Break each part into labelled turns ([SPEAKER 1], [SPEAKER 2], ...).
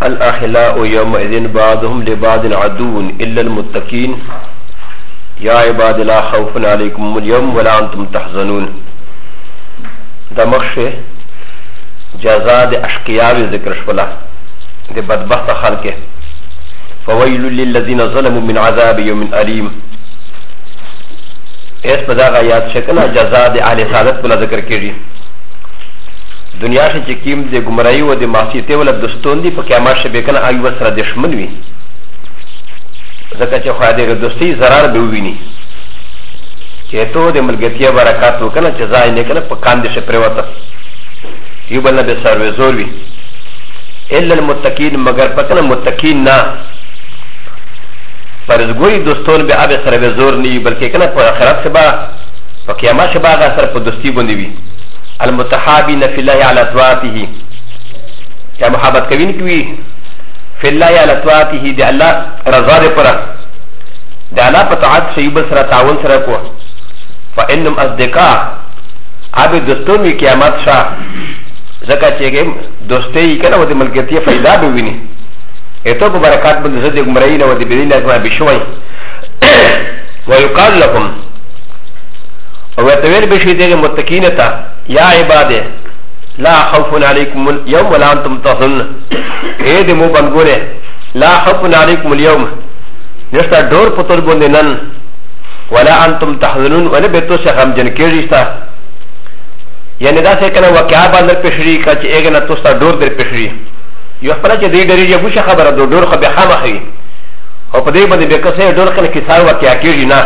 [SPEAKER 1] الأخلاء يومئذ بعضهم لبعض عدو إلا المتقين يا عباد لا خوف عليكم اليوم ولا أنتم تحزنون. دا مخشه جزاء د اشقیاء ذکر شولا د بدبخت خلقه فويل للذين ظلموا من عذاب يوم أليم. اس په دا آیات شکنا جزاء د اهل سعادت په ذکر کړي. دنیا سے چکیم د گمراهی و د معصیت ول دستون دی په قیامت شبه کنه ایو سره دشمن وي ځکه چې خو د دوستی zarar به ویني چې ته د ملګرتیا برکات وکنه جزاء نه کنه په کاندې شه پروته یو بل نه به سروي زور وي الا المتقین مگر پکنه متقین نه پرزګوي دوستون به ابه سره زور نه بلکې کنه په آخرت سبا په قیامت شبه هغه سره په دوستی باندې وي المتحابين في الله على طاعته يا محبت كوين كوي في الله على طاعته دي الله رضا دي پرا دي الله پتاعت سيب سرا تعاون سرا کو فانهم اصدقاء ابي دوستون وي قیامت شا زکا چه دوستی کنه و دي ملکتی فائدہ به ویني ایتو په برکات بند زده گمراهی و دي بدین اجماع بشوي ويقال لكم ويتويل بشي دي متقين تا يا عبادي لا خوف عليكم اليوم ولا انتم تحزنون. ايه دي مو بنقوله لا خوف عليكم اليوم نشتا دور پتر بندنن ولا انتم تحزنون ولا بيتو شخم جن كيريستا يعني دا سه کنه واقعا باندر پشری کا چه اگه نتوستا دور در پشری یو خپل چې دی ډری جبو خبره دور خو به خامخي او په دې باندې به کسه دور کنه کیسه واقعا کیږي نه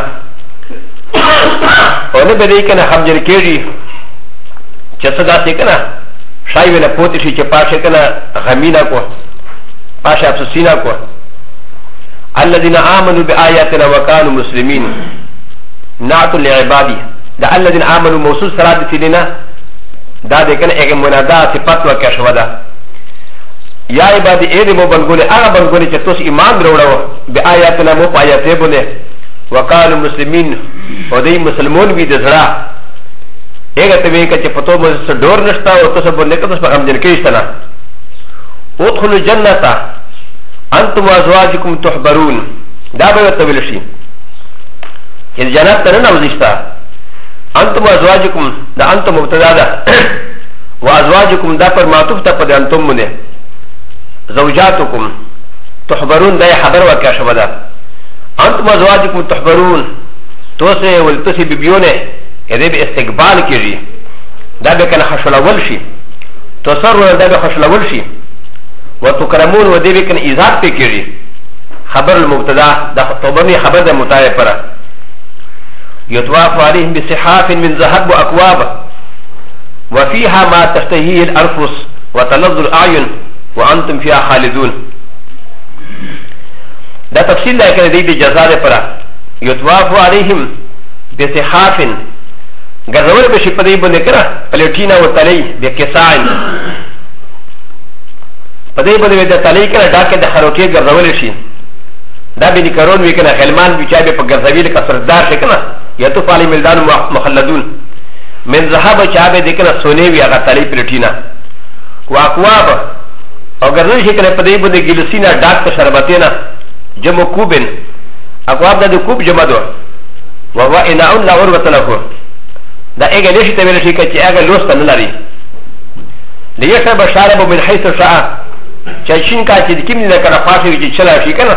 [SPEAKER 1] او نه به دې کنه هم جن کیږي چې څه داسې کنه شای ویله پوتې شي چې پاشه کنه غمینا کو پاشه افسوسینا کو الذين آمنوا بآياتنا وكانوا مسلمين نعت لعبادي دا الذين آمنوا موصول سراد سيدنا دا دې کنه هغه منادا صفات وکړه شو دا یا عبادي اې مو بنګولې هغه بنګولې چې تاسو ایمان وروړو بآياتنا مو پایته بونه وكانوا مسلمين او دې مسلمون وي د زړه اگه تبه که چه پتو مجلس دور نشتا و تو سب نکتو سب غمجن کشتنا ادخلوا جنتا انتم وازواجكم تحبرون دا بایو تبیلشی که جنت تا ننوزشتا انتم وازواجكم دا انتم مبتدا دا وازواجكم دا پر معطوف تا پده انتم منه زوجاتكم تحبرون دا حبر وکیا شما دا انتم وازواجكم تحبرون تو سے ولتسی ببیونه هذا باستقبال كيجي دا بكنا خشلول شي تصروا دا بخشلول شي وتكرمون ودي بكنا ايزاد كيجي خبر المبتدا دا طبرني خبر دا متاع فرا يطواف عليهم بصحاف من ذهب واكواب وفيها ما تشتهيه الانفس وتلظ الاعين وانتم فيها خالدون دا تفصيل دا كان دي بجزاء فرا يطواف عليهم بصحاف غزول بشي پدې باندې کړه پلیټینا او تلې د کساین پدې باندې د تلې کړه ډاکه د خروټي غزول شي دا به نکرون وی کنه غلمان بچا به په غزویل کا سردار شي کنه یا تو فالی ملدان مخلدون من ذهب چا به د کنه سونی وی هغه تلې پلیټینا واقواب او غزول شي کنه پدې باندې ګلسینا ډاک شربتینا جمع کوبن اقواب د کوب جمع دو وهو اناء لا عروه له دا اگه لیشی تبیل شی که چه اگه لوستا نلاری لیشتا بشاربو من حیث شاء چه شین که چه دکیم نیده کنه خواهشی وی چه چلا شی کنه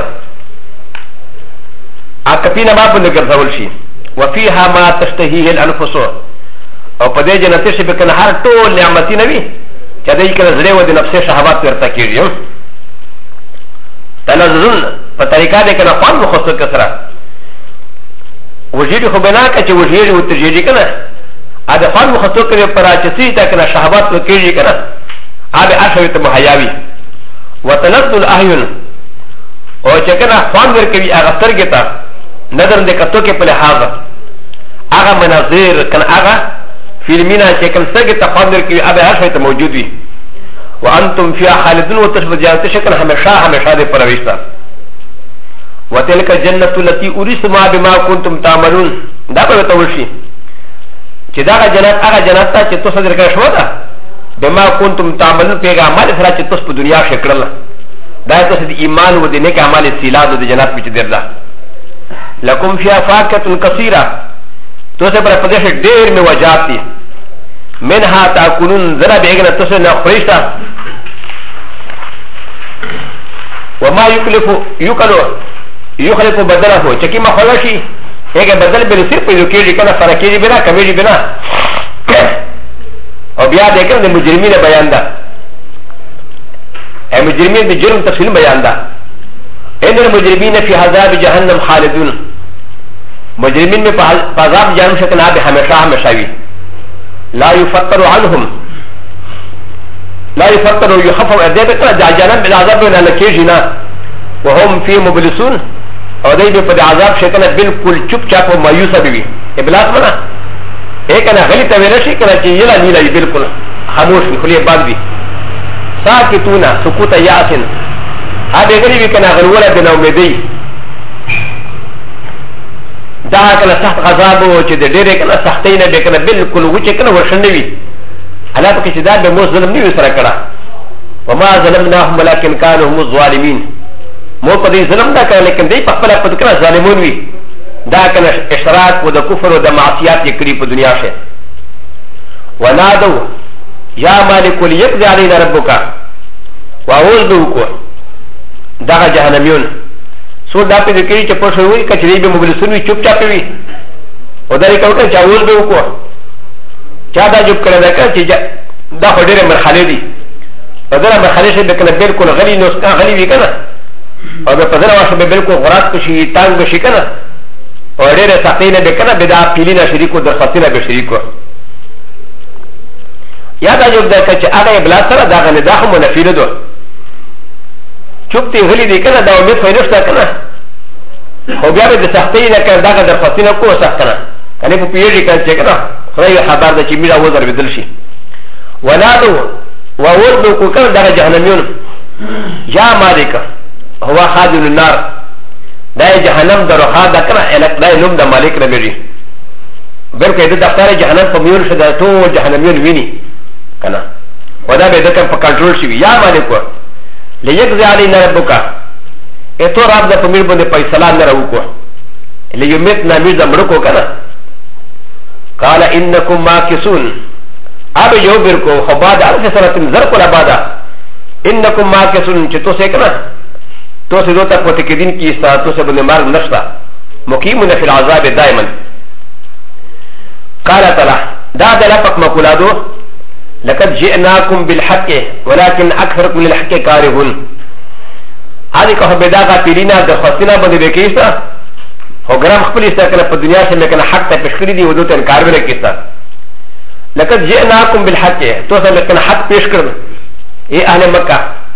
[SPEAKER 1] اکپینا ما بنده گرزول شی وفیها ما تشتهیه الانفسو او پا ده جنتی شی بکنه هر طول نعمتی نوی چه ده کنه زره و ده نفسه شهوات ورطا کیریم تنزلون پا طریقه ده کنه خوان مخصوص کسرا وجیری خوبنا که چه وجیری و ترجیری کنه هذا فان مخطوط كده براچسي تاكنا شهوات وكيجي كنا هذا اشهر مهياوي وتنزل الاعين او چكنا فان وركبي اغتر كتا نظر دي كتو كي پله هذا اغا مناظر كان اغا فيلمينا چكن سگتا فان وركبي ابي اشهر موجود وي وانتم فيها خالدون وتشبه جانت شكن هميشه دي پرويشتا وتلك الجنه التي اورثتموها بما كنتم تعملون دا به توشي چې دا هغه جنت ته چې تاسو درکړی شو ده بما كنتم تعملون پیغام عمل سره چې تاسو په دنیا کې کړل دا تاسو د ایمان و د نیک اعمال سیلاد د جنات په چدر ده لکم فی فاکهۃ کثیره تاسو پر پدې ډېر میوجات دي منها تاکلون ذرا بیگنا تاسو نه خریشتا وما يكلف بدله چکی ما خلاشي هغه بدل به صرف په کېږي کنه فرقېږي بنا کمیږي بنا او بیا د کنه د مجرمینو بیان ده المجرمين بجرم تفصيل بيان ده ان المجرمين في عذاب جهنم خالدون مجرمين में عذاب جهنم شكنا بهمشا همشاوي لا يفتر عنهم لا يفتر ويخفف ادبك جهنم بالعذاب من الكيجنا وهم في مبلسون او دای په عذاب شکل بالکل چپ چاپ او مایوسه بي ابلاغ منا ایک انا غلی ته ویل شي کله چې یلا نیلا بالکل خاموش وي خلی باد وي ساکتونا سکوت یاسن هغه غلی وی کنه غلوله د نو امیدي دا کله سخت عذاب او چې د ډېرې کنه سختۍ نه به کنه بالکل وچه کنه ورشنوي الله په کې چې دا به مو ظلم نه وسره کړه وما ظلمناهم ولكن كانوا هم الظالمين مو په دې ظلم دا کړه لیکن دې په خپل په کنه ظالمون وي دا کنه اشراک او د کفر او د معصیت یې کړی په دنیا شه ونادو یا مالک لیقضي علينا ربك واوذوك دا جهنميون سو دا په دې کې چې په شوی کچري به مبلسون وي چوپ چاپ وي او دا یې کوي چې اوذوک چا دا جوړ کړی دا چې دا هډره مرحله دي په دا مرحله شه به کنه بالکل غلي نوسکا غلي وي کنه او به په دا واشه به بالکل غرات شي تانګ بشي کنه او ډېر سختینه به کنه به دا پیلینا شریکو د خاطر به شریکو یا دا جوړ دا چې هغه ابلاغ سره دا غنه دا هم منفیره دو چوپتی غلی دی کنه دا امید خو نشته کنه خو بیا به د سختینه کنه دا د خاطر کو سخت کنه کنه په پیری کنه چې کنه خدای خبر ده چې میرا وزر بدل شي ولادو وولدو کو کنه دا جهنميون یا مالک هو خادم النار دا جهنم درخه دا کنه الک دا نوم د مالک نه لري بلکې د دفتر جهنم په میور شته ټول جهنميون ویني کنه ودا به دکه په کنټرول شي یا مالک ليجزي علينا ربك اتو رب د پمیر باندې فیصله نه راوکو ليمتنا ميزه مړکو کنه قال انكم ماكثون اب يوبركو خباد الف سنه زرق الابادا انكم ماكثون چې تو څه کنه تو څه دوته پته کې دین کې استا تو څه باندې مار نشتا مقيمون في العذاب دائما قال تعالى دا دلفق مقولادو لقد جئناكم بالحق ولكن اكثركم للحق كارهون هذه كه بداغه تیرینا د خاصنا باندې وکیستا هو ګرام خپل استکله په دنیا کې مکنه حق ته پښکړی دی ودو ته انکار ونه کیستا لقد جئناكم بالحق تو څه مکنه حق پیش کړ اے اهل مکه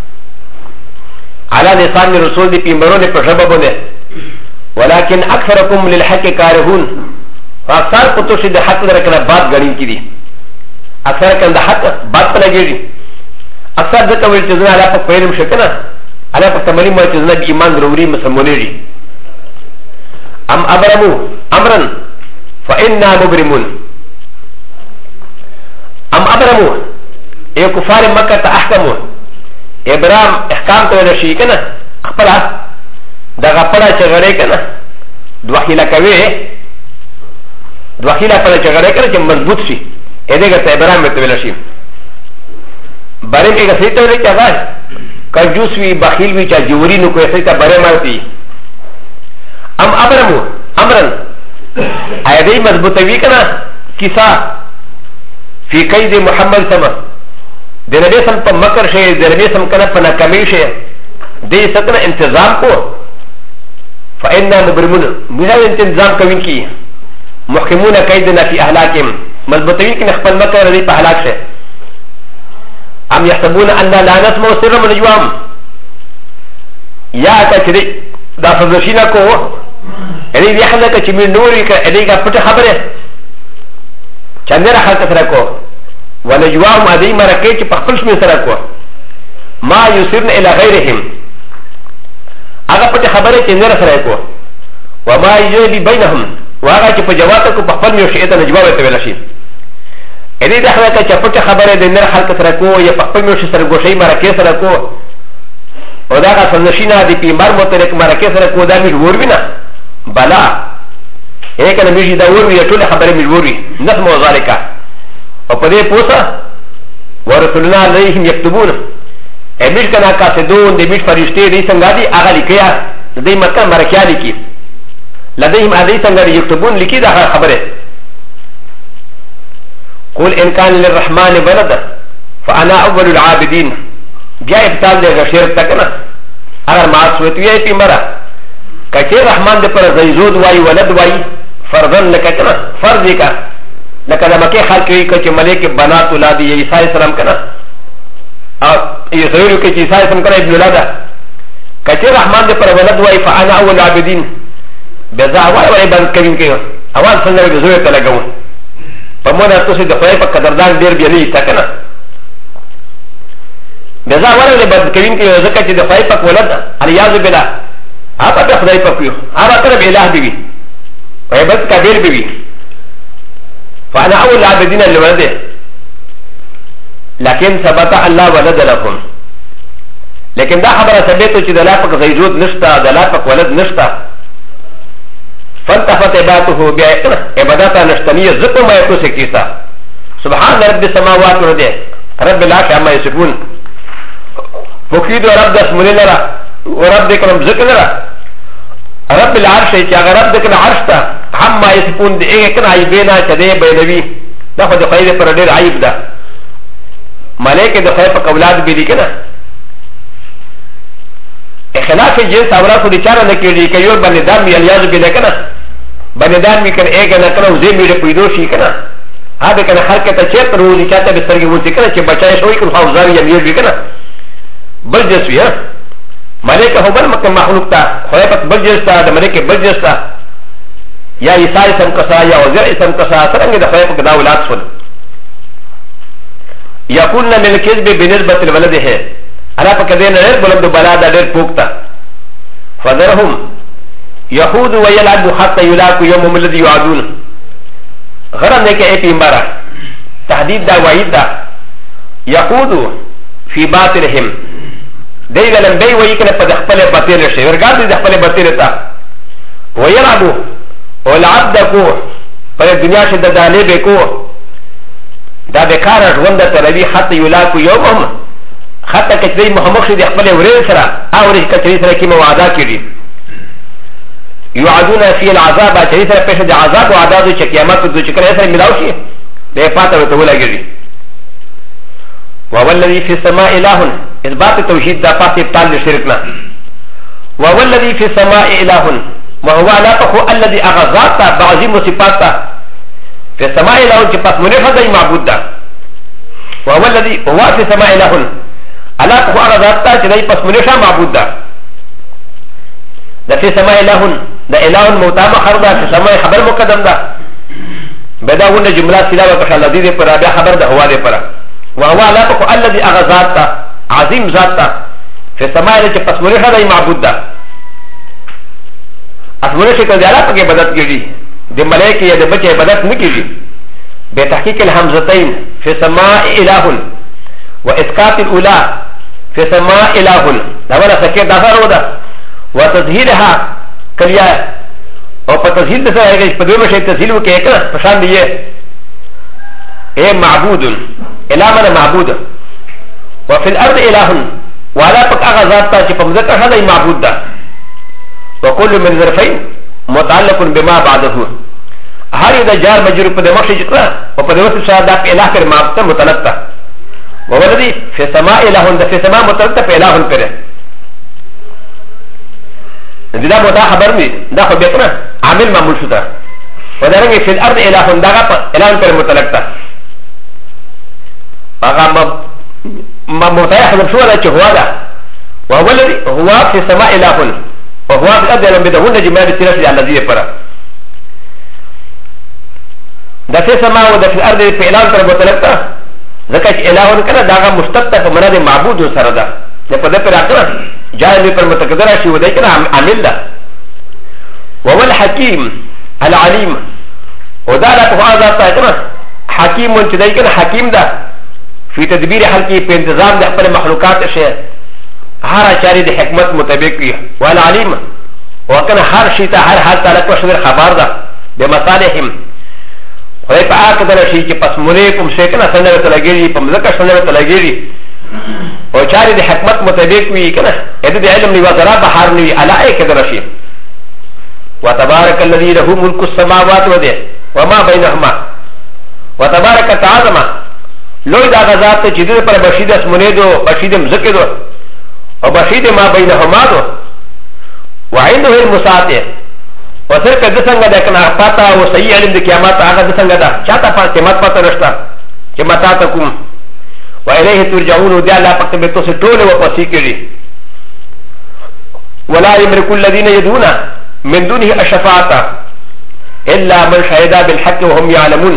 [SPEAKER 1] على لسان رسول دی پیغمبرونه په سبب باندې ولكن اكثركم للحق كارهون فاكثر پتو شه د حق درکنه بات غړین کی دي اکثر کنده حق بات په لګیږي اکثر د کوي چې زنه علاقه پیلم شکنه علاقه تملی مو چې زنه ایمان ضروري مسلمانېږي ام ابرمو امرا فإنا مبرمون ام ابرمو اي كفار مكه تحكموا ابرام احکام ته رشي کنه خپل دغه پړه چې غړې کنه دوخیله کوي دوخیله پړه چې غړې کنه چې مضبوط شي ادهګه ته ابرام ته ویل شي بارم کې څه ته ویل کېږي کنجوس وی بخیل وی چا جوړی نو کوي څه ته بره مارتي ام ابرمو امرن ايدي مضبوطوي کنه کیسا فی قید محمد سما د نبی سم په مکر شي د نبی سم کنه په ناکامي شي دې ستنه انتظام کو فإنا مبرمون بنا انتظام کوي کی محکمون قیدنا فی اهلاکهم مضبوطوي کنه خپل مکر دې په هلاک شي ام يحسبون ان لا نسمع سر من نجوام یا کچري دا فزشینا کو دې بیا خلک چې می نوري ک دې کا پټه خبره چندره خلک سره کو ونجوام ادي مرکه چې په خپل شمه سره کو ما يسرن الى غيرهم هغه په خبره کې نه سره کو وما يجري بينهم وهغه چې په جواب کو په خپل یو شی ته جواب ته ویل شي ادي د هغه چې په خبره د نه خلک سره کو یا په خپل یو شی سره ګوشي مرکه سره کو و دا غا سنشینا دی پیمبر مترک مرکه سره کو دا میش ور وینا بلا ایک نه میش دا ور وی ټول خبره میش ور وی نظم و ذالک او په دې پوسا ورسولنا علیهم یكتبون امیش کنا قاصدون دی میش فرشتي دی څنګه دی هغه لیکیا دې مکه مرکه لیکي لديهم ادي څنګه یكتبون لیکي دا خبره قل ان كان للرحمن ولد فانا اول العابدين بیا ابطال دے غشیر تکنا اگر معصوت وی پیمبرا کچے رحمان دے پر زیزود وائی ولد وائی فرزن لکنا فرض کا لکه مکه خلق وی کچے ملک بنات اولادی عیسی السلام کنا اور یہ ضرور کہ عیسی السلام کنا ابن اولاد کچے رحمان دے پر ولد وائی فانا اول العابدين بذا وائی بند کریم کہ اول سننے دے ضرورت لگاو پمونا تو سے دفعے پر قدردان دیر بھی نہیں تکنا بذا ورل بد کریم کی زکه چې د خدای پاک ولد الیاذ بالله هغه د خدای پاک یو هغه تر به الہ دی او عبادت کبیر دی فانا اول العابدین للولد لكن ثبت الله ولد لكم لیکن دا خبره ثبت چې د الله پاک زیجود نشتا د الله پاک ولد نشتا فانتفت عبادته بعبادت نشتنیه زکه ما یکو سکیسا سبحان رب السماوات والارض رب العرش عما يصفون وكيد رب دس مليلرا ورب دكرم ذكرا رب العرش يا رب دكنا عرشتا عما يصفون دي ايه كان عيبنا كده بينوي ناخذ خير پر عيب ده ملائكه ده خير پر اولاد بي دي كده خلاف جنس اورا دي چاره نه کیږي کيو بندان مي الياذ بالله كده بندان مي كان ايه كده كلو زي مي پيدو شي كده هذا كان خلق ته چه پرو دي چاته بسرګي وځي كده چې بچای شوی کوم حوزار يم يږي كده بل جسوی ہے ملک ہو بل مکہ مخلوق تا خیبت بل جس تا دا ملک بل جس تا یا عیسائی اسم کسا یا وزیر اسم کسا سرنگی دا خیبت دا اولاد سن یقولنا للکذب بنسبت الولد ہے انا پا کدین ریر بلند بلا دا دیر پوکتا فذرهم یخود ویلعب حتی یلاکو یوم ملد یعادون غرم نیکے اے پیمبارا تحدید دا وعید دا یخودو فی باطلهم دی لنبی وی کنه په خپل باطل شي ورګار دي خپل باطل تا ويلعبو ولعب کو په دنیا کې د دالې به کو دا بیکار ژوند ته روي حتی یلاکو یوم حتی کچې محمد شي د خپل ورې سره او ورې کچې سره کې موعده کړي یعادون فی العذاب چې سره په د عذاب او عذاب چې قیامت د چې کله سره ملاو شي به پاته ته ولګي وهو الذي في السماء إله إثبات التوحيد دا فاتح ابطال لشركنا وهو الذي في السماء إله وهو لا تخو الذي أغزاتا بعظيم وصفاتا في السماء إله جبات منفذ معبود دا وهو الذي هو في السماء إله ألا تخو أغزاتا جدي پس منفذ معبود دا دا في السماء إله دا إله موتام خردا في السماء خبر مقدم دا بدا هنا جملات سلاوة كشال الذي پر رابع خبر دا هوا دي پر وهو لا تقو الذي أغزاتا عظيم ذاتا في السماء التي پسمونه هذا معبود دا اسمونه شكل دي علاقه كي بدت كيجي دي ملائكه يا دي بچه بدت نكيجي بتحقيق الهمزتين في السماء إله وإسقاط الأولى في السماء إله لولا سكيت دافر ودا وتظهيرها كليا او فتظهير دسا هيك بدون شيء تظهير وكيكا فشان دي ايه معبود إله من معبود وفي الأرض إله وعلى فك أغزاتا فمذكر هذا معبود دا وكل من ظرفين متعلق بما بعده هل إذا جار مجرور قد مخشي جكرا وقد وصل شهادة في إله كر معبود متلقى وولدي في السماء إله في السماء متلقى في إله كره دا متى خبرني دا خو بيتنا عامل معمول شو دا ودارنگي في الأرض إله دا إله كر متلقى ما متيحد شو هذا هو هذا وهو الذي هو في السماء إله وهو في الأرض لم بدهن جمال السيرة الذي يفرى ده في السماء وده في الأرض في إله كر متلقى ذكر إله كنا داغا مستقطع فمناد معبود سردا لقد فرقنا جاء لي پر متقدر شيء وده كنا عامل ده وهو الحكيم العليم وده لا هذا كنا حكيم وانت كنا حكيم ده في تدبير حلقي في انتظام ده خپل مخلوقات شيء هر چاري د حکمت مطابق وي والعليم وكان هر شيء ته هر حال تعالی کو شمیر خبر ده بمصالحهم خدای په هغه قدر شي چې پس مولې کوم شي کنه څنګه ته لګيږي په مزکه څنګه ته لګيږي او چاري د حکمت مطابق وي کنه اې د علم نیو زرا بهار نیو علای قدر شي وتبارك الذي له ملك السماوات والارض وما بينهما وتبارك تعالى لوی دا غزات چې د پر بشید اسمنه دو بشید مزکه دو او بشید ما بينهما دو وعنده المساعده وسر کده څنګه د کنه پتا او صحیح علم د قیامت هغه څنګه دا چاته پاتې مت پته نشته چې متا تکم وإليه ترجعون ودي الله پکته به تاسو ټول و پسې کړي ولا يملك الذين يدعون من دونه الشفاعة إلا من شهد بالحق وهم يعلمون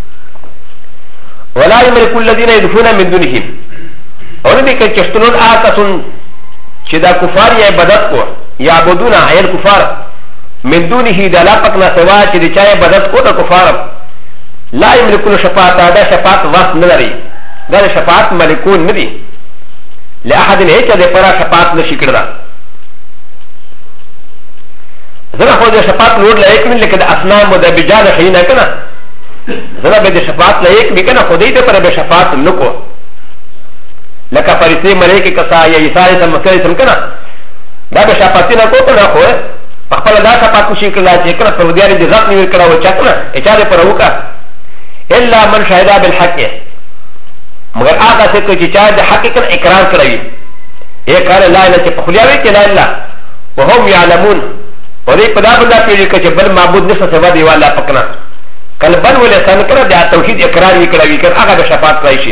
[SPEAKER 1] ولا يملك الذين يدعون من دونه ولذلك كشتنون آتسون شدا كفار يعبدت کو يعبدون عين كفار من دونه دلا پکنا سوا چې د چا عبادت کو د کفار لا يملكون شفاعة دا شفاعت واسط نه لري دا شفاعت ملکون نه دي لاحد هیڅ د پرا شفاعت نشي کړدا زنه خو د شفاعت نور لایق نه لکه د اصنام او د بجال حینا کنه زنه به د شفاعت لایق به کنه خدای ته پر به شفاعت نکو لکه فرشتي ملائکه کسا یا عیسی علیه السلام کنه دا به شفاعت نه کوته نه خو خپل دا شفاعت شي کړه چې کنه پر دیاري د ذات نیول کړه او چکنه اچاره پر وکا الا من شهد بالحق مگر هغه څه چې چا د حقیقت اقرار کړی یې کار لا اله چې په خلیاوي کې لا اله وهم يعلمون ولې په دا باندې پیږي چې بل معبود نشته سبا دی والا پکنا کله بل ولې سن کړه د توحید اقرار یې کړی کړه هغه د شفاعت راشي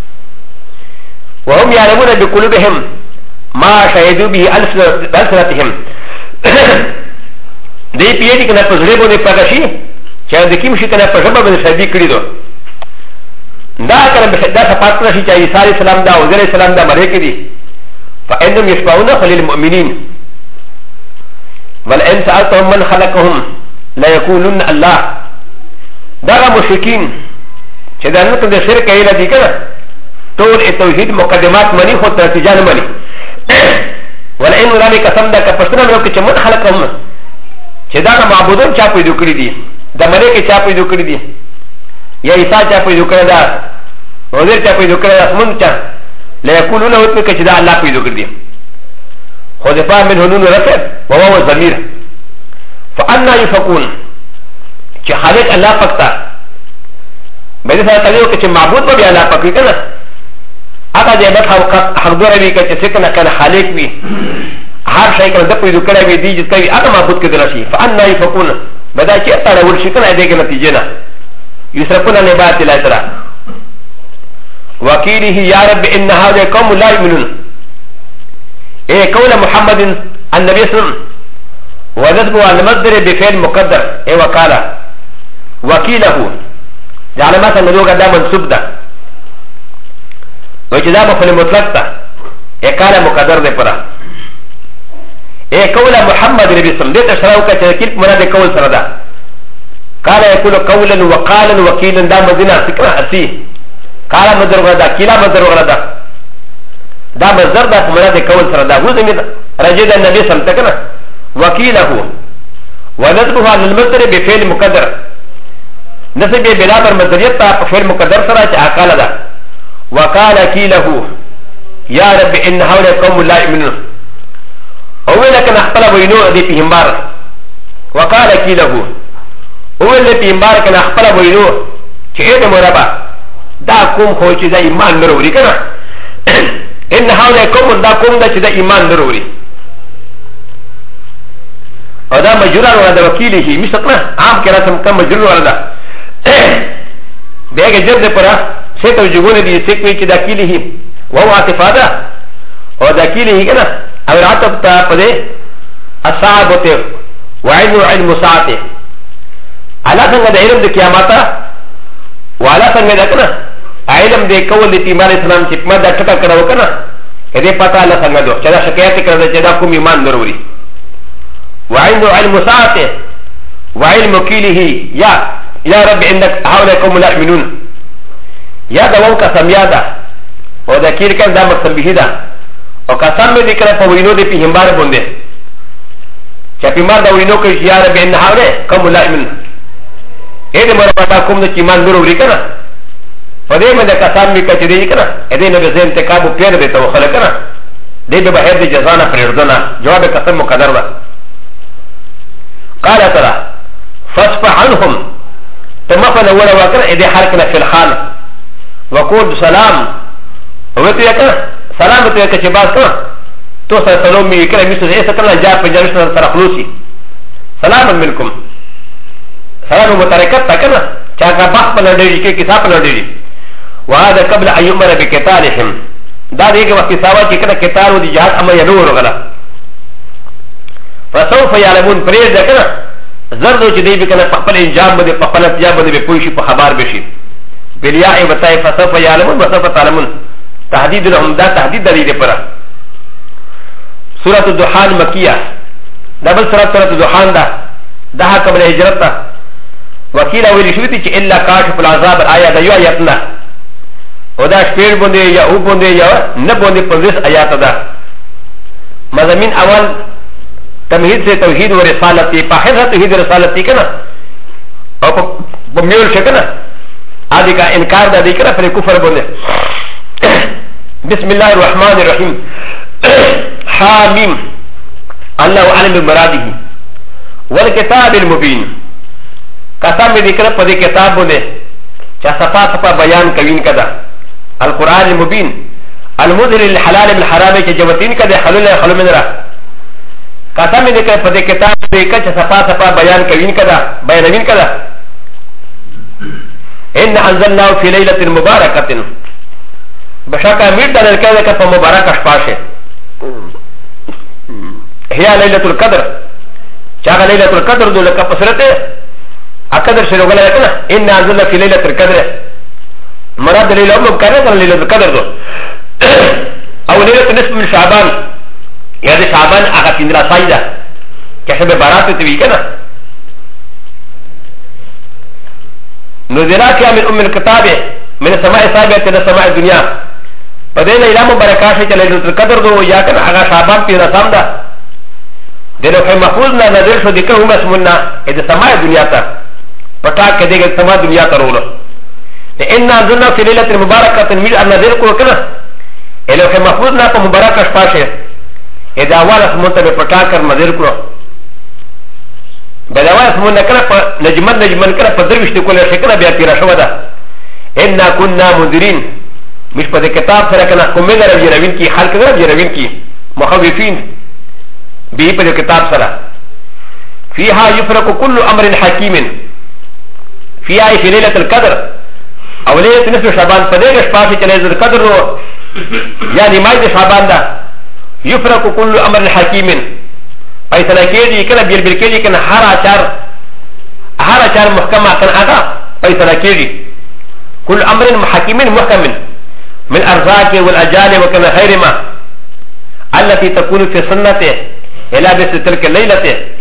[SPEAKER 1] وهم يعلمون بقلوبهم ما شهدوا به السنتهم دې پیږي کنه په زړه باندې پکشي چې د کیم شي کنه په ژبه باندې شادي کړی دو دا کله دا شفاعت راشي چې عیسی علیه السلام دا او عزیر السلام دا ملائکه دي فانهم يشفعون للمؤمنين ولئن سألتهم من خلقهم لا يقولون الله دغه مشرکین چې دا نو د شرک ایله دي کنه ټول توحید مقدمات منی خو نتیجه نه منی ولئن ولانی قسم دا که پښتنه نو چې من خلقهم چې دا معبودان چا پیدا کړی دي د ملائکه چا پیدا کړی دي یا عیسی چا پیدا کړی دا وزیر چا پیدا کړی دا اسمن چا لا يقولون وتک چې دا الله پیدا کړی دي خذفاء من هنون رفع وهو الضمير فأنا يفكون كي خالق الله فكتا بدي سأتلقى كي معبود بي الله فكي كنا أكا جيبت حق دورة بي كي سكنا كان خالق بي هر شيء كان دقو يدو كنا بي دي جد كي أكا معبود كدرشي فأنا يفكون بدا كي أتانا ورشي كنا يديك نتيجنا يسرقون نبات الله ترى وكيله يا رب إن هذا قوم لا يؤمنون إيه قول محمد النبي صلى الله عليه وسلم ونسبه على المصدر بفعل مقدر إيه وكاله وكيله يعني مثلا نلوغا دا منصوب ده وجدا مفعول مطلق ده إيه قال مقدر ده برا إيه قول محمد النبي صلى الله عليه وسلم ده تشراو كتاكيل مراد قول سردا قال يقول قولا وقالا وكيلا دا مدينة سكرة أسي قال مدر غدا كيلا مدر غدا دا مصدر دا مراد قول سره دا هو زمين رجد النبي صلى الله عليه وسلم وكيله ونسبه على المصدر بفعل مقدر نسب بلا بر مصدريت بفعل مقدر سره عقال دا وقال كيله يا رب ان هؤلاء قوم لا يؤمنون هو لكن اخطل بينو دي في همبار وقال كيله هو اللي في همبار كان اخطل بينو شيء مربع دا قوم خو چې دا ایمان نه وروړي کنه ان هؤلاء قوم دا قوم دا چې دا ایمان نه وروړي او دا مجرور ولا دا وکیل شي مثلا عام کې رسم کم مجرور ولا دا بیاګه جر دې پره څه ته جوړونه دي څه کوي چې دا کیلی هي وو عاطفه او دا کیلی کنه او عاطف ته پدې اصحابته وعلم علم ساعته على څنګه د علم د قیامت وعلى څنګه دا کنه علم دې کول دې پیغمبر اسلام چې ما دا ټکا کړو کنه دې پتا الله څنګه دو چې دا شکایت کړو چې دا کوم ایمان ضروري وعند علم ساعته وعلم وكيله يا رب انك هؤلاء قوم لا يؤمنون يا دا وو قسم يا دا او دا کیر کړه دا مقصد به دا او قسم می دکره په وینو دی پیغمبر باندې چې پیغمبر دا وینو کې یا رب ان حوله کوم لائمن اې دې مرپتا کوم د ایمان نور وري کنه په دې باندې قسم می کچې دی کنه اې دې نه به انتقاب پیر دی ته خلک کنه دې به بهر د جزا نه پرېږدنه جواب قسم مقدر ده قال تعالى فاصفح عنهم تمفن ولا وكر اذا حركنا في الحال وقول سلام وتيك سلام وتيك شباك تو سلام مي كره مثل ايه سكن جاء في جلسه ترخلوسي سلام منكم سلام متركت تكنا چاكا بخ بلدي كي كتاب بلدي وهذا قبل ان يؤمر بقتالهم دا ديك وقت ساوا كي كده قتال ودي جهاد اما يدور غلا فسوف يعلمون فريد كنا زردو چې دی به کنه په خپل انجام باندې په خپل اتجاه باندې به پوه شي په خبر بشي بلیاء وتای فسوف يعلمون وسوف تعلمون تهدید لهم دا تهدید دی لپاره سورۃ الدخان مکیه دا بل سورۃ الدخان دا قبل هجرت تا وکیل ویل شو چې الا کاشف العذاب الايه دا یو آیتنا او دا شپږ باندې یا او باندې یا نه باندې 15 آیات ده مضامین اول تمهید سے توحید و رسالتی پاہر ہے توحید رسالتی کنا اور بمیول شکنا آدھی کا انکار دا دی کنا پر کفر بنے بسم اللہ الرحمن الرحیم حامیم اللہ علم بمرادی والکتاب المبین قسم دی کنا پر کتاب بنے چا صفا صفا بیان کوین کدا القرآن المبین المذل الحلال بالحرام چا جوتین کدا حلول حلو من را قسم دې کړ په دې کتاب دې کچ صفا صفا بیان کوین کدا بیانوین کدا ان انزلناه في ليله مباركه بشکا میټ دل کړه په مبارک شپه شه هي ليله القدر چا ليله القدر دلته په سرته اقدر شروع غلا کنه ان انزلنا في ليله القدر مراد ليله مباركه ليله القدر دو او ليله نصف من شعبان یا د شعبان هغه پندرا سایده چې شبه بارات ته وی کنه نو ذراک یا من ام الكتاب من السماء السابعه الى سماء الدنيا په دې لیلا مبارکه چې ليله القدر دو یا کنه هغه شعبان پندرا سام ده د لوح محفوظ نه نظر شو دغه هم اسمنا د سماء الدنيا ته پټا کده د سماء دنیا ته ورول ان انزلنا في ليله مباركه من النذير کو کنه لوح محفوظ نه په مبارکه شپه ا د اول اسمون ته په ټاکر مدیر کړو بل اول اسمون نه کړه په نجمن کړه په درويشت کوله شکل بیا تیر شو ده ان كنا منذرين مش په کتاب سره کنه کومه نه روین کی خلق نه روین کی مخوفین به په کتاب سره فيها يفرق كل امر حكيم فيها في ليله القدر او ليله نصف شعبان په دې شپه کې ليله القدر يعني ماده شعبان ده يفرق كل امر حكيم فيصلا كيدي كلا بيربل كيدي كان هر اشار محكمه كان اغا فيصلا كيدي كل امر حكيم محكم من ارزاق والاجال وكان خير ما التي تكون في سنته الى بس تلك الليله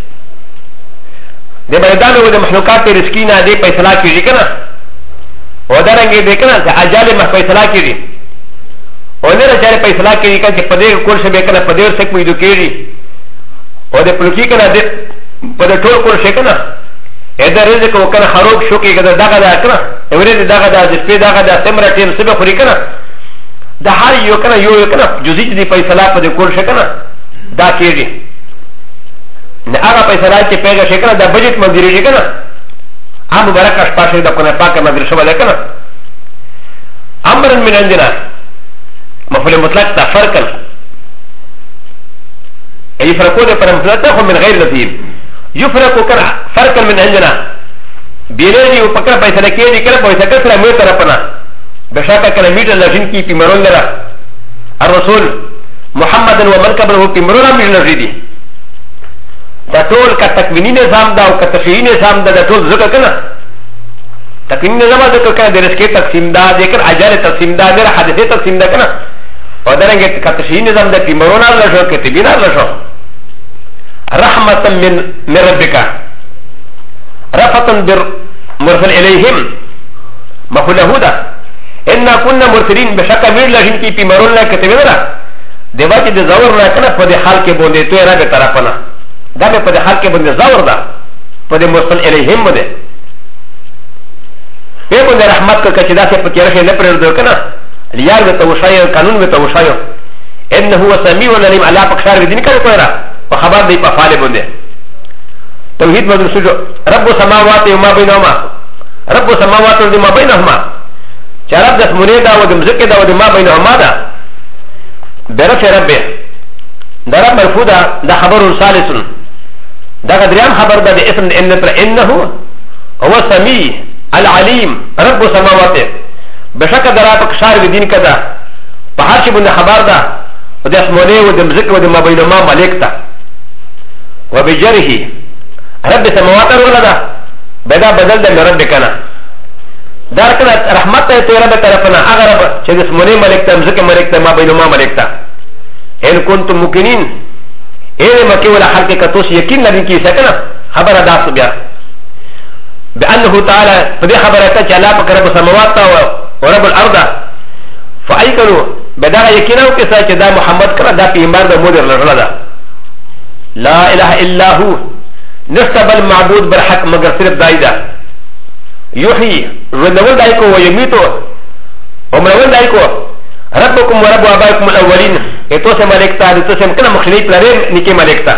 [SPEAKER 1] دي بيدان ود مخلوقات رزقنا دي فيصلا كيدي كنا ودرنگي دي كنا اجال ما فيصلا كيدي و نه راځي فیصله کوي چې په دې کول شي به کنه په دې څه کوي دوی کوي او د پلوکی کنه د په دې ټول کول شي کنه اې دا رزق او کنه خروب شو کې کنه دغه دا کنه اورې دغه دا د سپې دغه دا سمره ټیم سبه خوري کنه د هر یو کنه یو کنه جزئی دي فیصله په دې کول شي کنه دا کېږي نه هغه فیصله چې پیګه شي کنه د بجټ منځري شي کنه هم مبارک اشپاشه د کنه پاکه مدرسه ولا کنه امر من عندنا مفعول مطلق تفرقا يفرقون فرمتلته من غير لطيف يفرق كرا فرقا من عندنا بيريني وفكر بيسلكي دي كلا بيسكسر مير طرفنا بشاكا كلا مير لجن كي في مرون لرا الرسول محمد ومن قبله في مرون مير لجدي دا طول كتكويني نظام دا وكتشريعي نظام دا طول ذكر كنا تكويني نظام ذكر كنا درسكي تقسيم دا ذكر اجار تقسيم دا غير حادثه تقسيم دا كنا و درنگه کتشین نظام ده پیمرون آر لشو کتبین آر لشو رحمتا من ربکا رفتا در مرسل الیهم مخوله ده انا کننا مرسلین بشکا میر لشن کی پیمرون لکتبین را د وجه د زور نه کنه په دې حال کې باندې تو را به طرفنا دا به په دې حال کې باندې زور ده په دې مرسل الیهم باندې په باندې رحمت کو چې دا څه په کې راشه نه پرېږدو کنه لیار به توشایو قانون به توشایو انه هو سمیع العلیم الله پکشار دین کړه کوي را په خبر دی په فاله باندې توحید باندې سوجو رب السماوات و ما بينهما رب السماوات و ما بينهما چې رب د اسمونه دا و د مزکه دا و د ما بينهما دا برف رب دا رب مرفوع دا خبر ثالث دا غدريان خبر دا د اسم انه هو سمیع العلیم رب السماوات بشک درا پکشار دین کدا په هر شي باندې خبر ده و د اسمونه و د مزکه و د ما بينهما ملک تا وبجره رب السماوات ولدا بدا بدل د رب کنا دار کنا رحمت ته رب طرفنا اگر چې د اسمونه ملک ته مزکه ملک ته ما بينهما ملک تا ان كنتم موقنين ايه مكي ولا حلقه كتوس يقين لري کی سکنا خبر ادا بیا بانه تعالى فدي خبرته چې الله پاک رب السماوات او رب الارض فايكروا بدا يقينو کې چې دا محمد کړه دا پیغمبر د مودر لرله لا اله الا هو نستبل معبود بالحق مگر صرف دایدا يحيي ونول دایکو ويميتو ومرول دایکو ربكم ورب ابائكم الاولين اتوسه ملكتا اتوسه كنا مخلي بلارين نيكي ملكتا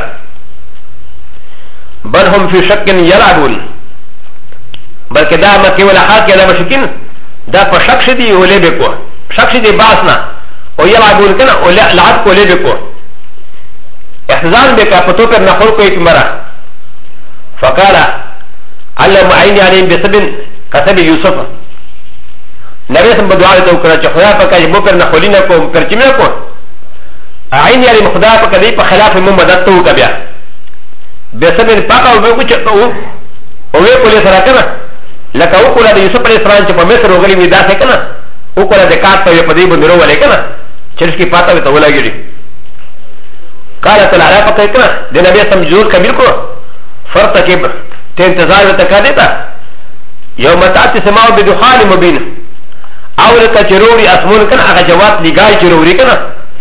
[SPEAKER 1] بل هم في شك يلعبون بل كدا ما كي ولا حال كلا مشكين دا فشك شدي وليبكو شك شدي باسنا ويلعبون كنا لعبكو وليبكو احزان بك فتوكر نخلقو يتمرا فقال علم عيني عليهم بسبن كسب يوسف نبي سم بدعاء تو کرا چې خدا په کې مو پر نه خولینه کو پر چمه کو عین یاري خدا په کې په خلاف مو مدد تو کبیا به سبب پاکه او کو چې او وی کولې سره کنه لکه او کوله د یوسف علیه السلام چې په مصر وغلی وی داسې کنه او کوله د کار په دې باندې ورولې کنه چې کی پاته ته ولګیږي قال تعالی په کې کنه د نبی سم جوړ کبیر کو فرتکب ته انتظار وکړه دیتا یوم تاتي سماو بدخان مبین اول کچروري اسمون کنه هغه جواب لګای چروري کنه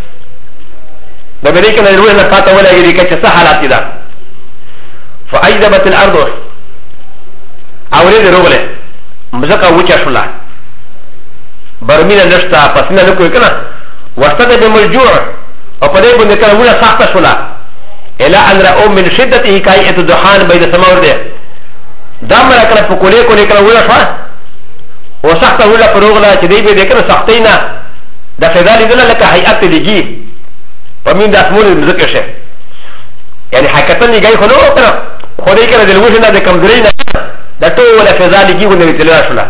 [SPEAKER 1] د امریکا نه روح نه پاته ولګي چې څه حالات دي فايذبت الارض اورې دروغله مزکه وچا شولا برمینه نشتا پسنه نه کوي کنه واستد بملجوع او په دې باندې کنه ولا سخت شولا الا ان را من شدته کایت الدخان بين السماء والارض دا مر کنه په کولې کولې کنه ولا شو و سخت ولا پروغلا چې دی به دکنه سختینا د فدال دل لکه هيئت لګي په من د اسمون مزکه شه یعنی حقیقتا لګي خو نو کنه خو دې کنه د لوښ نه د کمزوري نه د ټول فدال لګي ونه تلل شولا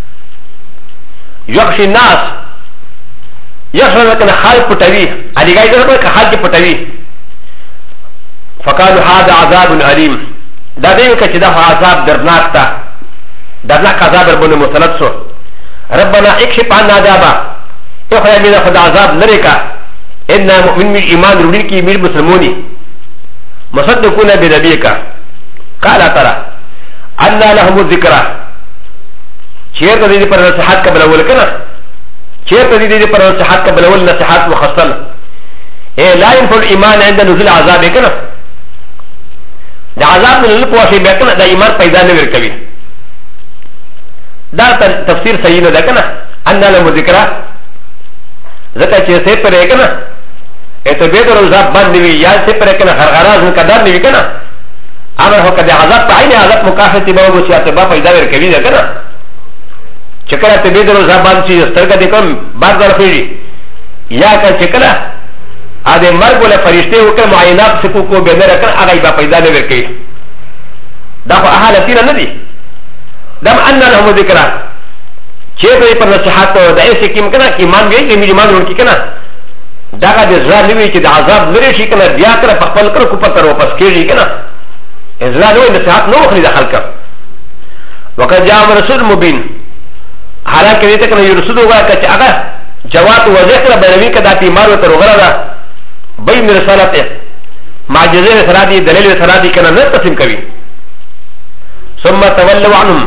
[SPEAKER 1] يخشى الناس يخشى کنه حال پټوي علي ګای دغه که حال کې پټوي فقالوا هذا عذاب اليم دا دې چې دا عذاب درناک تا درناک عذاب ربنا مسلط شو ربنا اكشف عنا عذابا اخرج من خد عذاب لريكا ان مؤمن من ايمان روليكي من مسلموني مصدقون بنبيك قال ترى ان لهم الذكرى شير تدي پر نصيحت قبل اول كنا شير تدي پر نصيحت قبل اول نصيحت مخصل اي لا ينفع الايمان عند نزول عذاب كنا دا عذاب من القواشي بكنا دا ايمان پیدا نه ورکوي دا تفسیر صحیح نه ده کنه ان له ذکر زکه چې څه پرې کنه اته به درو عذاب باندې وی یا څه پرې کنه هر غراز نه قدر نه وی کنه اگر هو کده عذاب په عین عذاب مکافته به وو چې ته با پیدا ورکوي ده کنه چې کله ته به درو عذاب باندې چې سترګه دې کوم بار درفېږي یا که چې کله ا دې مرګ له فرشته وکړه معاینات سکو کو به نه کنه هغه به پیدا نه ورکوي دا خو حالتونه نه دي دم ان لهم ذکر چه پر نصیحت او د ایسه کیم کنه ایمان وی چې ایمان ورکی کنه دا د ځان وی چې د عذاب لري شي کنه بیا کړه په خپل کړه کو پتر واپس کیږي کنه ازلا نو نصیحت نو خري د خلک وقد جاء رسول مبین حالانکه دې ته کنه یو رسول وګه چې هغه جواب او ذکر بنوي کدا ایمان ته وګړه دا بین رسالته معجزه سره دي دلیل سره دي کنه نه تسلیم کوي ثم تولوا عنهم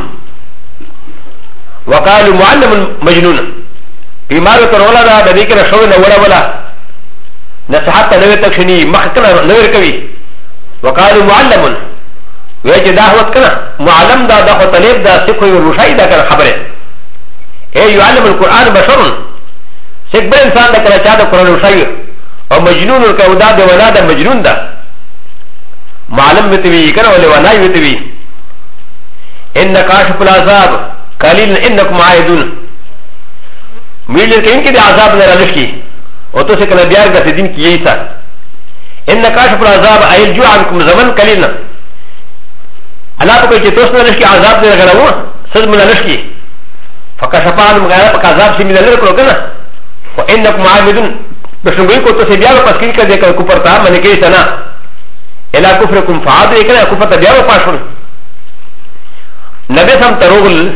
[SPEAKER 1] وقالوا معلم مجنون بیمار ترولا دا بدی کنه شو نه ولا ولا نصحت نوې تکشنی مخکله نوې کوي وقالو معلم وجه دا هو کنه معلم دا د طالب دا سکو روشای دا کنه خبره اي يعلم القران بشر سکبر انسان دا کنه چا دا قران روشای او مجنون او دا د ولا دا مجنون دا معلم بتوی کنه ولا ونای بتوی ان کاشف العذاب قليل انكم عائدون ميل كين كده عذاب نه رلشي او تو سکنه بیا غته دین کیي تا ان کاشف العذاب ايل جو عنكم زمن قليل الله کو چې توس نه لشي عذاب دې غراو سد من لشي فكشفان مغيره پک عذاب سي ملل کړو کنه وانكم عابدون بشنګي کو تو سي بیا پس کې کړه کو پرتا من کې سنا الى كفركم فعاد کنه کو پتا بیا پاشون نبي سم تروغل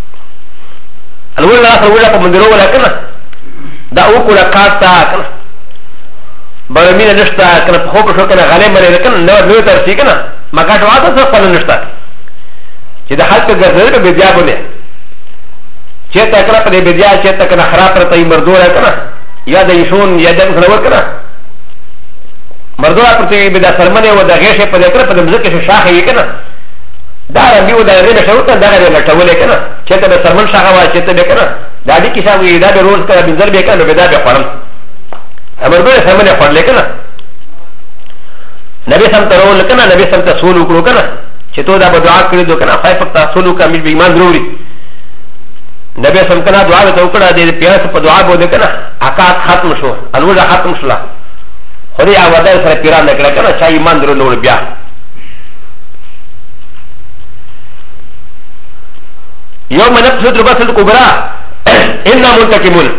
[SPEAKER 1] الول اخر ولا په مندرو ولا کنه دا او کو لا کاتا کنه برمینه نشتا کنه په خو شو کنه غلې مری کنه نو تر سي کنه مګه واده څه خپل نشتا چې د حق ګرځول به بیا بوله چې تا کړه په دې بیا چې تا کنه خراب پرته مردوره کنه یا د یشون یا د خلور کنه مردوره پرته به د سرمنه و د غیشه په دې کړه په دې ځکه شاخه یې کنه دا رنګیو دا رنګ شوته دا رنګ ټولې کنه چې ته د سرمن شاخه وا چې ته به کنه دا دې کې شاوې دا به روز کړه بنځل به کنه به دا به خورم مردوره سرمنه خورلې کنه نبي سم ترول کنه نبي سم تسول وکړو کنه چې ته دا به دعا کړې دو کنه خای فقط تسول کامل به ایمان ضروري نبي سم کنه دعا ته وکړه دې پیاس په دعا بده کنه اکات ختم شو الوجه ختم شلا خو دې اواده سره پیران نکړه کنه چې ایمان ضرور بیا يوم نفسد البصر الكبرى إنا منتكمون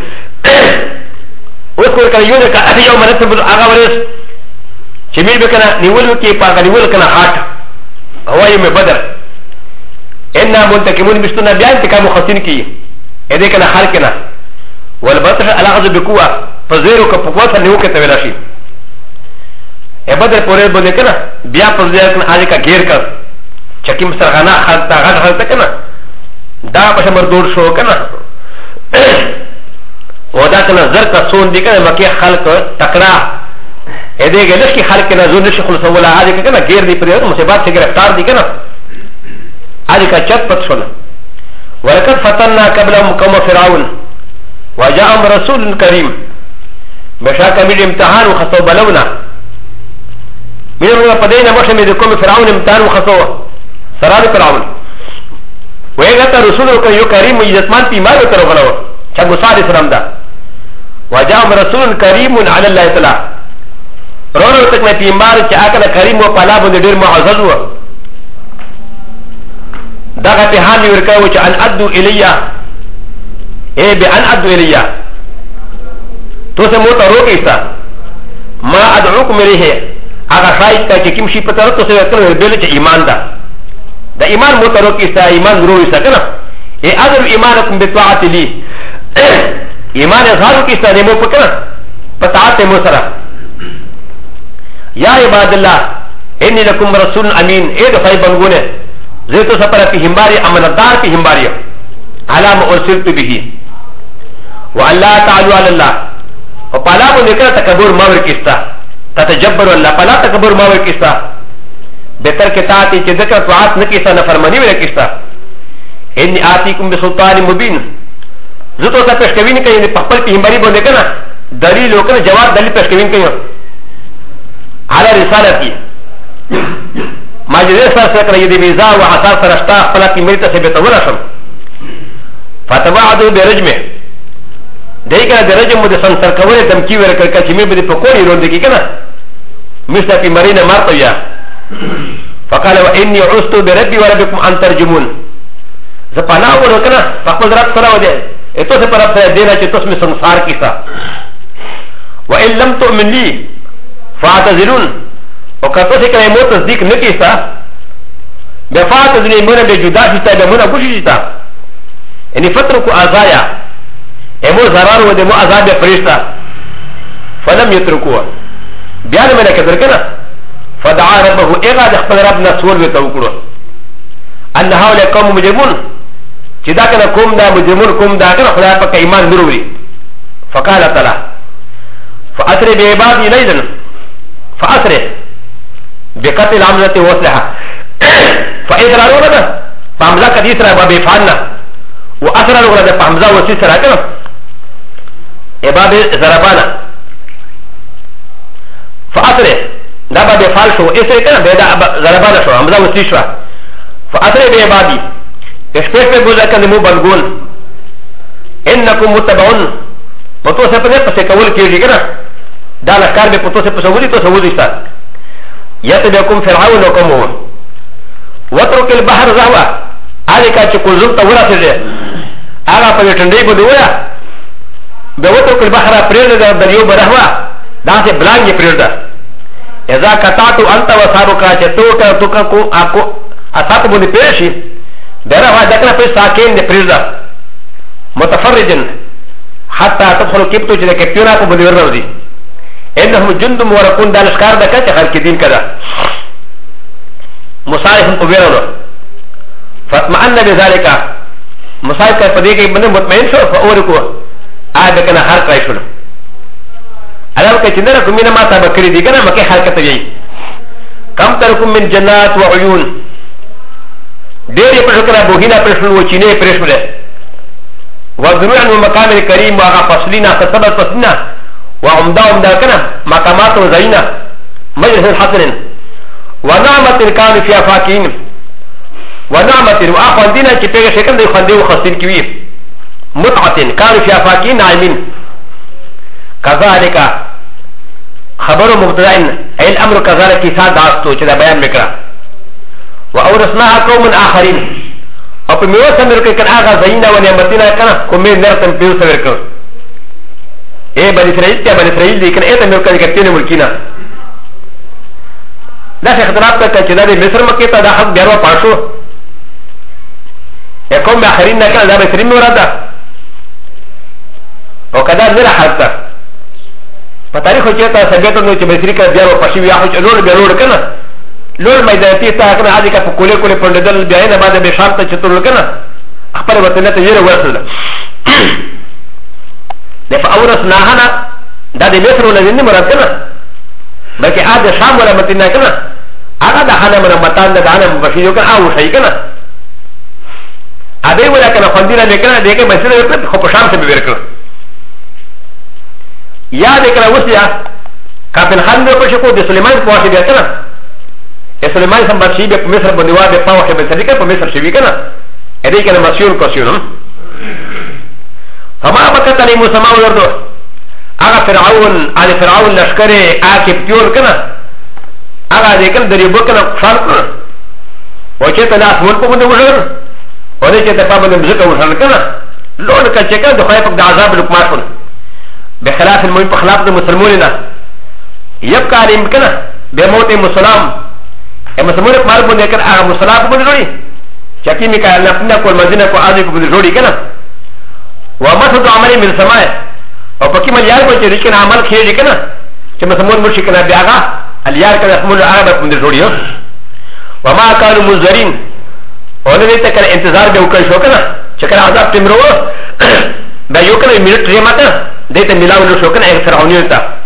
[SPEAKER 1] وذكر كان يونك أتي يوم نفسد الأغاورس شميل بكنا نقول كي باغا نقول كنا حاط هو يوم بدر إنا منتكمون بستنا بيان تكا مخصين كي إذا كان حالكنا والبصر الأغاز بقوة فزيرو كفقوة نيوك تولاشي بدر پورے بولے کنا بیا فزيرو كنا آجي كا غير كا چکیم سرغانا خالتا غاز خالتا کنا دا پشه مردور شو کنه و دا کنه زر کا سون دی کنه مکی خلق تکڑا ایده گلش کی خلق کنه زون نشی خلص ولا آجی کنه گیر دی پر مصیبات سے گرفتار دی کنه آجی کا چت پت شولا ولقد فتنا قبلهم قوم فرعون وجاءهم رسول کریم بشاک امید امتحان و خصو بلونا میرے پدینا مشمی دی قوم فرعون امتحان و خصو سرال فرعون ويغتا رسولك يو كريم يزتمان في مالو ترغلو چاگو صالح سلام دا وجاءهم رسول كريم على الله تعالى رونو تکنا في مال چا اکل كريم و پلا بند دير معزز و داغا پی حالی ورکاو چا ان ادو الیا اے بی ان ادو الیا تو سے موتا روکیستا ما ادعوكم الیه اگا خواهی تا چا کمشی پتر تو سے ورکلو بیلو چا ایمان دا دا ایمان متروک استا ایمان ضرور استا کنا ای ادر ایمانکم بطاعت لی ایمان اظهارو کی استا نمو پکنا پتاعت موسرا یا عباد اللہ انی لکم رسول امین اے دفعی بنگونے زیتو سپر پی ہمباری امندار پی ہمباری علام ارسلت بھی واللہ تعالو علاللہ و پالا بو نکر تکبر ماور کستا تتجبر اللہ پالا تکبر ماور کستا بهتر کې تاتی چې ذکر طاعت نه کیسه نه فرمانی ولا کیسه ان آتیکم بسلطان مبین زه تو څه پښکوین کوي په خپل پیغمبري باندې کنه دلیل وکړه جواب دلیل پښکوین کوي على رسالتي ما جزء سره کړی دی ویزا او حساب فرشتہ خپل پیغمبري ته ثابت ورشم فتبعدوا برجمه دایګه درجه مو د سنسر کوله دمکی ورکړه چې مې به په کوی روند کې کنه مشته پیغمبري نه مارته یا فقال واني عصت بربي وربكم ان ترجمون زپانا ورکنا فقل رب سره ودی اته سے پر اب دینا چې تاسو می ਸੰਸਾਰ کیسا وان لم تؤمن لي فاعتذرون او کته سے کله مو تصدیق نه کیسا بفاعتذرون من به جدا شتا به من ابوشی شتا یعنی فترکو ازایا امو zarar ودی مو عذاب فرشتہ فلم يتركوا بیان میں کدر کنا فدعا ربه اغا دخل ربنا سول وتوكلوا ان هؤلاء قوم مجرمون جدا كان قوم دا مجرمون قوم دا كان خدا پاک ایمان ضروري فقال تعالى اسري بعبادي ليلا فاسري بقتل عمزه وصلها فاذا رأونا فامزا كديسرا بفعلنا واسرى لغنا فامزا وسيسرا كنا عباد زربانا فاسري دابا بفعل شو اسري كنا بيدا زربانا شو امزا وسيسرا فاسري بعبادي اشبه في بوزا كان مو بلغون انكم متبعون پتو سے پنے پسے کول کیجی کنا دا لشکار میں پتو سے پسولی تو سولی سا یتبعکم فرعون وقومه وترك البحر زهوا هذه كانت كلزم تورا سجى اغا پویٹنڈی بدویا بوترك البحر پرید دریو برهوا دا سے بلانگی پرید اذا قطعت انت وصابك چتوٹا توکا کو اكو اصاب بنی پیشی دروا دکنا پہ ساکین نے پرید متفرجن حتى تدخل كيبتو جدا كيبتونا كو بدي ورودي انهم جند موركون دالشكار دكا تخلق دين كذا مصالحهم قبيرنا فاطمئن بذلك مصالح كفديك ابن مطمئن شو فاوركو آدكنا حرق رايشون على كتنرا كمينا ما تبكري دي كنا مكي حركة جاي كم تركم من جنات وعيون ديري پرشكنا بوهينا پرشون وچيني پرشون وزروعا ومقام الكريم وغا فصلنا تسبب فصلنا وعمدهم داكنا مقامات وزينا مجلس حسن ونعمة كانوا فيها فاكين ونعمة وآخوان دينا كي بيغا شكل دي خاندي وخصين كوي متعة كانوا فيها فاكين نايمين كذلك خبر مبتدئين اي الامر كذلك كيسا داستو چدا بيان مكرا وأورثناها قوم آخرين او په میوه سمیر کې کنا هغه زینا و نعمتونه کنا کومې نرتم پیو سمیر کړ اے بني اسرائیل ته بني اسرائیل دي کنه اته مې کړی کتنه ملکینا دا څه اختلاف ته چې د مصر مکه ته د حق بیرو پاشو کوم اخرین نه کړه دا به سری مراده او کدا زرا حتا په تاریخ کې ته سبته نو چې بسری کې بیرو پاشي یا هڅ لور بیرو کنه لور ميدانتي تا كنا هذه كفو كولي كولي پندل بيانا بعد بشارت چطور كنا اخبر وطنه تجير ورسل دفع اورثناها نا دا دي مصر ولا زين مراد كنا بلکه هذا شام ولا مدينه كنا هذا دا حنا من متان دا انا مبشير كنا او شيء كنا ابي ولا كنا خندينا لكنا ديك مسيره خو په شام ته بيرکل یا دکنا وسیا کافن خان په شکو د سليمان په واسطه بیا كنا سليمان سمبات شيء بمصر بنوا بفاو حب السرقة بمصر شيء كنا هذه كنا مسيون كسيون فما بكت عليه مسمى ويردو أغا فرعون على فرعون لشكري آكب تيور كنا أغا ذيكنا دريبو كنا خالق وشيطة ناس ملكو من وشر ونشيطة فابا نمزكا وشر كنا لون كالشكا دخيفك دا عذاب لكماشون بخلاف المهم بخلاف المسلمون يبقى عليهم كنا بموت مسلم مسلمون مال بنده کر آغا مسلم بنده جوڑی چاکی مکا لفنا کو المدینہ کو آدھے کو بنده جوڑی کنا ومسد عملی من سمائے او پکی ملیار کو چی رشکن عمل خیجی کنا چی مسلمون مرشی کنا بیاغا الیار کنا اسمون آغا بنده جوڑی وما کانو منظرین ونده تکر انتظار بے وکر شو کنا چکر عذاب تمرو بیو کنا منٹ ریماتا دیتا ملاو لو شو کنا ایک فرعونیون تا